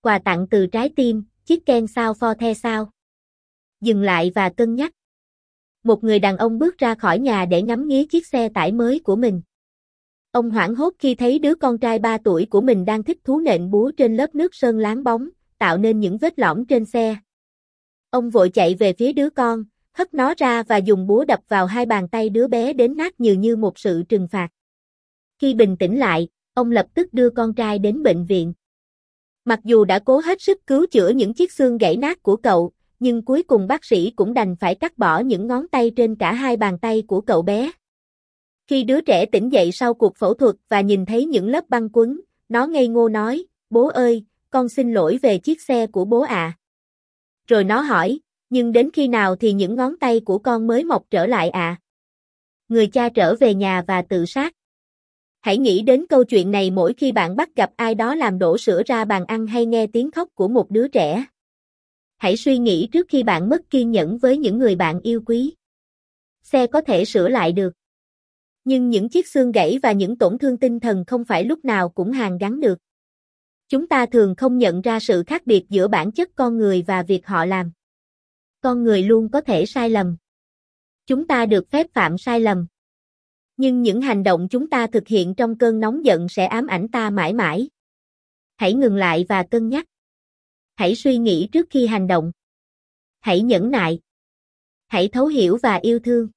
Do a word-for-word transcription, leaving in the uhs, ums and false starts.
Quà tặng từ trái tim, chiếc ken sao for the sao. Dừng lại và cân nhắc. Một người đàn ông bước ra khỏi nhà để ngắm nghía chiếc xe tải mới của mình. Ông hoảng hốt khi thấy đứa con trai ba tuổi của mình đang thích thú nện búa trên lớp nước sơn láng bóng, tạo nên những vết lõm trên xe. Ông vội chạy về phía đứa con, hất nó ra và dùng búa đập vào hai bàn tay đứa bé đến nát nhừ như một sự trừng phạt. Khi bình tĩnh lại, ông lập tức đưa con trai đến bệnh viện. Mặc dù đã cố hết sức cứu chữa những chiếc xương gãy nát của cậu, nhưng cuối cùng bác sĩ cũng đành phải cắt bỏ những ngón tay trên cả hai bàn tay của cậu bé. Khi đứa trẻ tỉnh dậy sau cuộc phẫu thuật và nhìn thấy những lớp băng quấn, nó ngây ngô nói, bố ơi, con xin lỗi về chiếc xe của bố ạ. À. Rồi nó hỏi, nhưng đến khi nào thì những ngón tay của con mới mọc trở lại ạ? À? Người cha trở về nhà và tự sát. Hãy nghĩ đến câu chuyện này mỗi khi bạn bắt gặp ai đó làm đổ sữa ra bàn ăn hay nghe tiếng khóc của một đứa trẻ. Hãy suy nghĩ trước khi bạn mất kiên nhẫn với những người bạn yêu quý. Xe có thể sửa lại được. Nhưng những chiếc xương gãy và những tổn thương tinh thần không phải lúc nào cũng hàn gắn được. Chúng ta thường không nhận ra sự khác biệt giữa bản chất con người và việc họ làm. Con người luôn có thể sai lầm. Chúng ta được phép phạm sai lầm. Nhưng những hành động chúng ta thực hiện trong cơn nóng giận sẽ ám ảnh ta mãi mãi. Hãy ngừng lại và cân nhắc. Hãy suy nghĩ trước khi hành động. Hãy nhẫn nại. Hãy thấu hiểu và yêu thương.